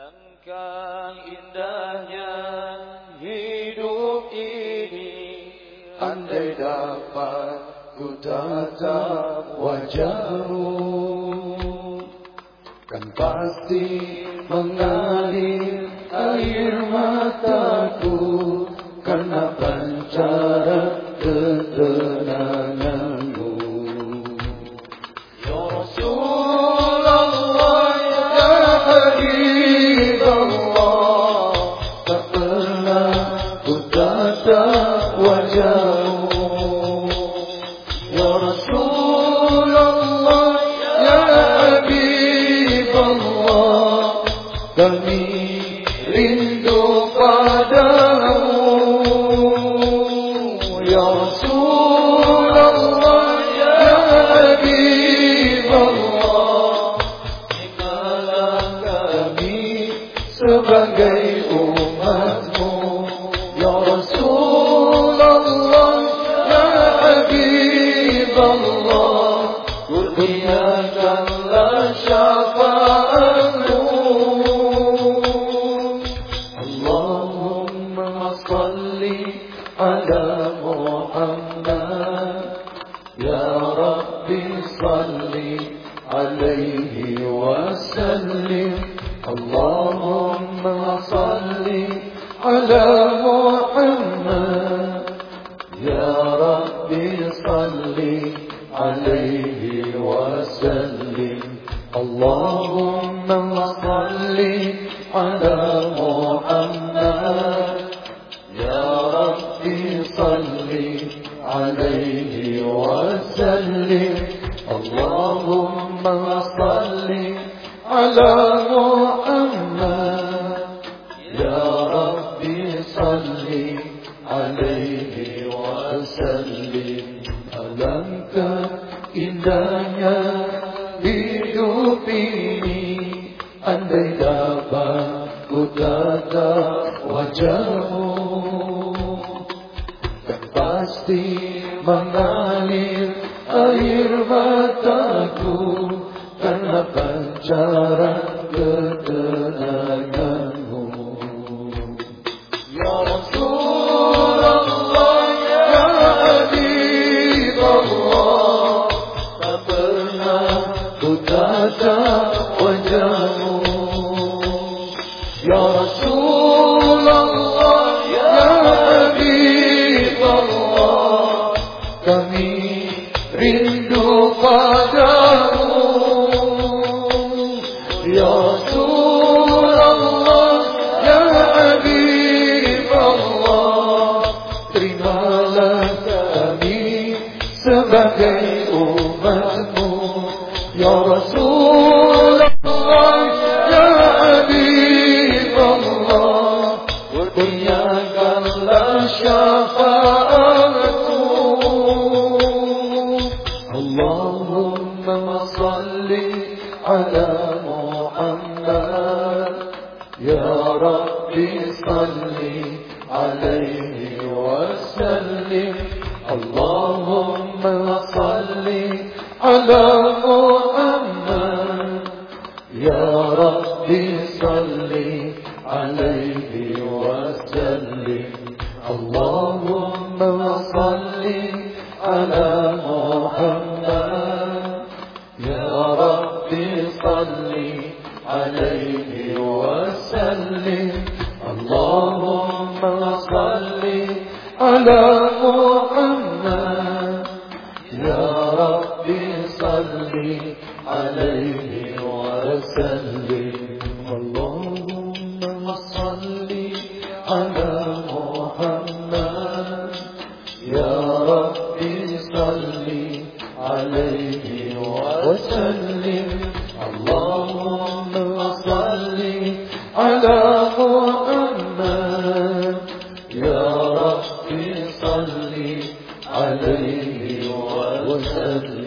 Alangkah indahnya hidup ini, andai dapat ku tatap wajahmu, kan pasti mengalir air mataku karena pancaran ketenanganmu. Ya Rasulullah, ya Habibullah, tak pernah ku tatap wajahmu. Ya Rasulullah, ya Habibullah, kami rindu padamu. Ya Rasulullah, ya Habibullah, terimalah kami sebagai umatmu. Ya Rasulullah, ya Habibullah, kurniakanlah syafaatmu. Allahumma salli ala Muhammad, ya Rabbi salli alaihi wasallim. Allahumma salli ala Muhammad, ya Rabbi salli alaihi wasallim. Allahumma salli ala Muhammad, ya Rabbi salli alaihi wasallim. Allahumma salli ala Muhammad, ya Rabbi salli alaihi wasallim. Alangkah indahnya hidup ini, andai dapat ku tatap wajahmu, kan pasti mengalir air mataku karena pancaran ketenanganmu. Ya Rasulullah, ya Habibullah, tak pernah ku tatap wajahmu. Ya Rasulullah, ya Habibullah, kami rindu padamu. Ya Rasulullah, ya Habibullah, terimalah kami sebagai umatmu. Ya Rasulullah, ya Habibullah, kurniakanlah syafaatmu. Allahumma salli ala Muhammad, ya Rabbi salli alaihi wasallim. Allahumma salli ala Muhammad, ya Rabbi salli alaihi wasallim. Allahumma salli ala Muhammad, ya Rabbi salli alaihi wasallim. Allahumma salli ala Muhammad, ya Rabbi salli alaihi wasallim. Allahumma salli ala Muhammad, ya Rabbi salli alaihi wasallim. Allahumma salli ala Muhammad, ya Rabbi salli alaihi wasallim.